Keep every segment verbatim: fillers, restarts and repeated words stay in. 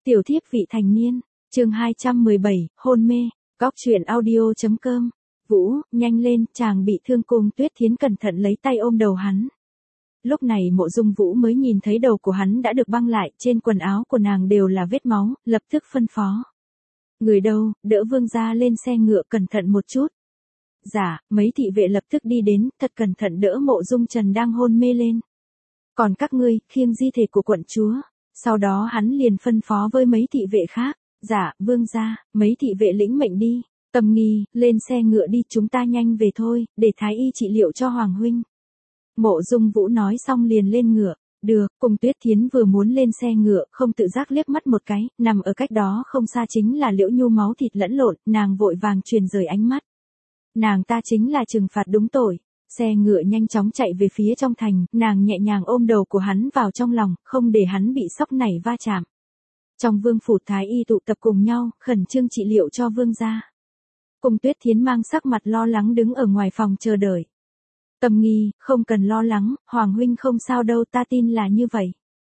Tiểu thiếp vị thành niên, chương hai trăm mười bảy, hôn mê, góc truyện audio.com. Vũ, nhanh lên, chàng bị thương. Cung Tuyết Thiến cẩn thận lấy tay ôm đầu hắn. Lúc này Mộ Dung Vũ mới nhìn thấy đầu của hắn đã được băng lại, trên quần áo của nàng đều là vết máu, lập tức phân phó. Người đâu, đỡ vương gia lên xe ngựa, cẩn thận một chút. Dạ, mấy thị vệ lập tức đi đến, thật cẩn thận đỡ Mộ Dung Trần đang hôn mê lên. Còn các ngươi, khiêng di thể của quận chúa. Sau đó hắn liền phân phó với mấy thị vệ khác. Dạ, vương gia, mấy thị vệ lĩnh mệnh đi. Tầm Nghi, lên xe ngựa đi, chúng ta nhanh về thôi, để thái y trị liệu cho Hoàng huynh. Mộ Dung Vũ nói xong liền lên ngựa. Được, Cung Tuyết Thiến vừa muốn lên xe ngựa, không tự giác liếc mắt một cái, nằm ở cách đó không xa chính là Liễu Nhu máu thịt lẫn lộn, nàng vội vàng truyền rời ánh mắt. Nàng ta chính là trừng phạt đúng tội. Xe ngựa nhanh chóng chạy về phía trong thành, nàng nhẹ nhàng ôm đầu của hắn vào trong lòng, không để hắn bị sốc nảy va chạm. Trong vương phủ thái y tụ tập cùng nhau, khẩn trương trị liệu cho vương gia. Cung Tuyết Thiến mang sắc mặt lo lắng đứng ở ngoài phòng chờ đợi. Tầm Nghi, không cần lo lắng, Hoàng huynh không sao đâu, ta tin là như vậy.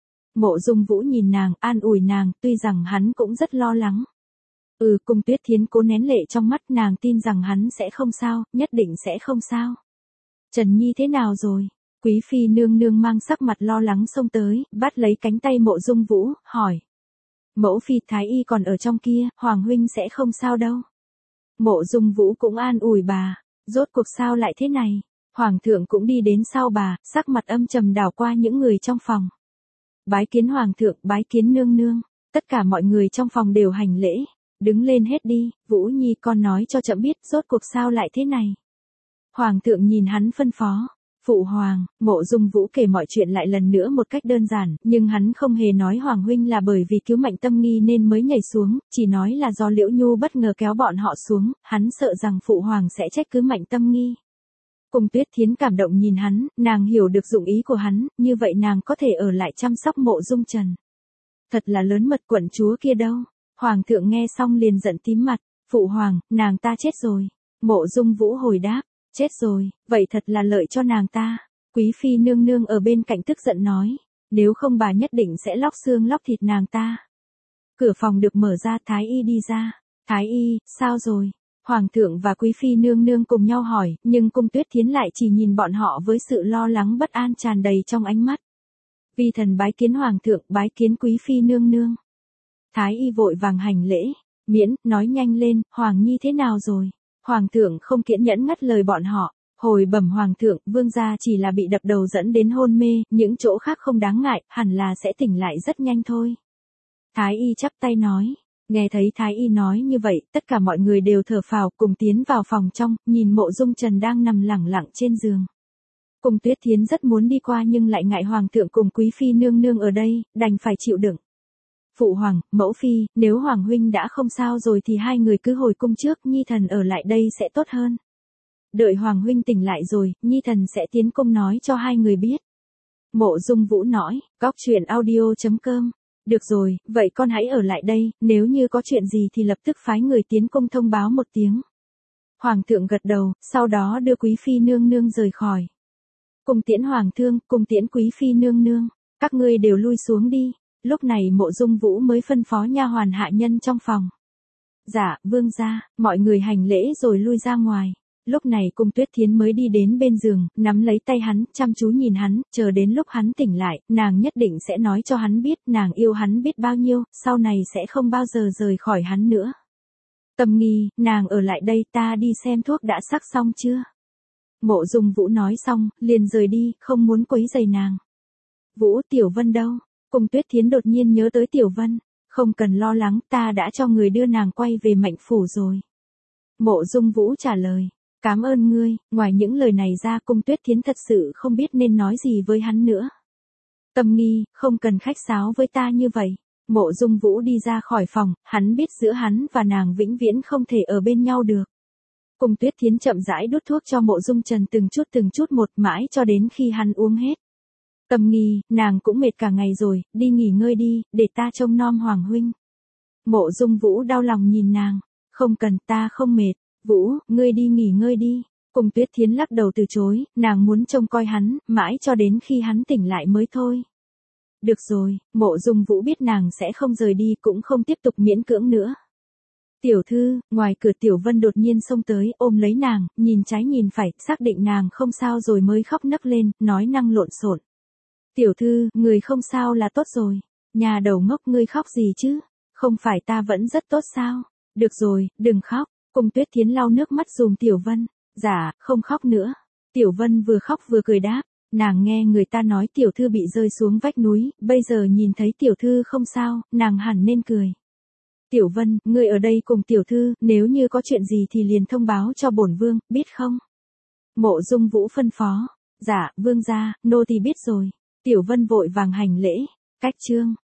Mộ Dung Vũ nhìn nàng, an ủi nàng, tuy rằng hắn cũng rất lo lắng. Ừ, Cung Tuyết Thiến cố nén lệ trong mắt, nàng tin rằng hắn sẽ không sao, nhất định sẽ không sao. Trần Nhi thế nào rồi? Quý phi nương nương mang sắc mặt lo lắng xông tới, bắt lấy cánh tay Mộ Dung Vũ, hỏi. Mẫu phi, thái y còn ở trong kia, Hoàng huynh sẽ không sao đâu. Mộ Dung Vũ cũng an ủi bà, rốt cuộc sao lại thế này? Hoàng thượng cũng đi đến sau bà, sắc mặt âm trầm đảo qua những người trong phòng. Bái kiến Hoàng thượng, bái kiến nương nương, tất cả mọi người trong phòng đều hành lễ. Đứng lên hết đi, Vũ Nhi, con nói cho chậm biết, rốt cuộc sao lại thế này? Hoàng thượng nhìn hắn phân phó. Phụ hoàng, Mộ Dung Vũ kể mọi chuyện lại lần nữa một cách đơn giản, nhưng hắn không hề nói Hoàng huynh là bởi vì cứu mệnh Tâm Nghi nên mới nhảy xuống, chỉ nói là do Liễu Nhu bất ngờ kéo bọn họ xuống, hắn sợ rằng phụ hoàng sẽ trách cứ mệnh Tâm Nghi. Cung Tuyết Thiến cảm động nhìn hắn, nàng hiểu được dụng ý của hắn, như vậy nàng có thể ở lại chăm sóc Mộ Dung Trần. Thật là lớn mật, quận chúa kia đâu? Hoàng thượng nghe xong liền giận tím mặt. Phụ hoàng, nàng ta chết rồi. Mộ Dung Vũ hồi đáp. Chết rồi, vậy thật là lợi cho nàng ta. Quý phi nương nương ở bên cạnh tức giận nói. Nếu không bà nhất định sẽ lóc xương lóc thịt nàng ta. Cửa phòng được mở ra, thái y đi ra. Thái y, sao rồi? Hoàng thượng và quý phi nương nương cùng nhau hỏi, nhưng Cung Tuyết Thiến lại chỉ nhìn bọn họ với sự lo lắng bất an tràn đầy trong ánh mắt. Vi thần bái kiến Hoàng thượng, bái kiến quý phi nương nương. Thái y vội vàng hành lễ. Miễn, nói nhanh lên, Hoàng Nhi thế nào rồi? Hoàng thượng không kiên nhẫn ngắt lời bọn họ. Hồi bẩm Hoàng thượng, vương gia chỉ là bị đập đầu dẫn đến hôn mê, những chỗ khác không đáng ngại, hẳn là sẽ tỉnh lại rất nhanh thôi. Thái y chắp tay nói. Nghe thấy thái y nói như vậy, tất cả mọi người đều thở phào, cùng tiến vào phòng trong, nhìn Mộ Dung Trần đang nằm lẳng lặng trên giường. Cung Tuyết Thiến rất muốn đi qua nhưng lại ngại Hoàng thượng cùng quý phi nương nương ở đây, đành phải chịu đựng. Phụ hoàng, mẫu phi, nếu Hoàng huynh đã không sao rồi thì hai người cứ hồi cung trước, Nhi thần ở lại đây sẽ tốt hơn. Đợi Hoàng huynh tỉnh lại rồi, Nhi thần sẽ tiến cung nói cho hai người biết. Mộ Dung Vũ nói, góc truyện audio.com. Được rồi, vậy con hãy ở lại đây, nếu như có chuyện gì thì lập tức phái người tiến cung thông báo một tiếng. Hoàng thượng gật đầu, sau đó đưa quý phi nương nương rời khỏi. Cùng tiễn Hoàng thương, cùng tiễn quý phi nương nương, các ngươi đều lui xuống đi. Lúc này Mộ Dung Vũ mới phân phó nha hoàn hạ nhân trong phòng. Dạ, vương gia, mọi người hành lễ rồi lui ra ngoài. Lúc này Cung Tuyết Thiến mới đi đến bên giường, nắm lấy tay hắn, chăm chú nhìn hắn, chờ đến lúc hắn tỉnh lại, nàng nhất định sẽ nói cho hắn biết, nàng yêu hắn biết bao nhiêu, sau này sẽ không bao giờ rời khỏi hắn nữa. Tầm Nghi, nàng ở lại đây, ta đi xem thuốc đã sắc xong chưa? Mộ Dung Vũ nói xong, liền rời đi, không muốn quấy rầy nàng. Vũ, Tiểu Vân đâu? Cung Tuyết Thiến đột nhiên nhớ tới Tiểu Vân. Không cần lo lắng, ta đã cho người đưa nàng quay về Mệnh phủ rồi. Mộ Dung Vũ trả lời. Cảm ơn ngươi. Ngoài những lời này ra, Cung Tuyết Thiến thật sự không biết nên nói gì với hắn nữa. Tầm Nghi, không cần khách sáo với ta như vậy. Mộ Dung Vũ đi ra khỏi phòng, hắn biết giữa hắn và nàng vĩnh viễn không thể ở bên nhau được. Cung Tuyết Thiến chậm rãi đút thuốc cho Mộ Dung Trần từng chút từng chút một, mãi cho đến khi hắn uống hết. Tầm Nghi, nàng cũng mệt cả ngày rồi, đi nghỉ ngơi đi, để ta trông nom Hoàng huynh. Mộ Dung Vũ đau lòng nhìn nàng. Không cần, ta không mệt. Vũ, ngươi đi nghỉ ngơi đi. Cung Tuyết Thiến lắc đầu từ chối, nàng muốn trông coi hắn, mãi cho đến khi hắn tỉnh lại mới thôi. Được rồi, Mộ Dung Vũ biết nàng sẽ không rời đi cũng không tiếp tục miễn cưỡng nữa. Tiểu thư, ngoài cửa Tiểu Vân đột nhiên xông tới, ôm lấy nàng, nhìn trái nhìn phải, xác định nàng không sao rồi mới khóc nấc lên, nói năng lộn xộn. Tiểu thư, người không sao là tốt rồi. Nhà đầu ngốc, ngươi khóc gì chứ? Không phải ta vẫn rất tốt sao? Được rồi, đừng khóc. Cung Tuyết Thiến lau nước mắt dùm Tiểu Vân. Dạ, không khóc nữa. Tiểu Vân vừa khóc vừa cười đáp. Nàng nghe người ta nói tiểu thư bị rơi xuống vách núi, bây giờ nhìn thấy tiểu thư không sao, nàng hẳn nên cười. Tiểu Vân, ngươi ở đây cùng tiểu thư, nếu như có chuyện gì thì liền thông báo cho bổn vương, biết không? Mộ Dung Vũ phân phó. Dạ, vương gia, nô tỳ biết rồi. Tiểu Vân vội vàng hành lễ. Cách chương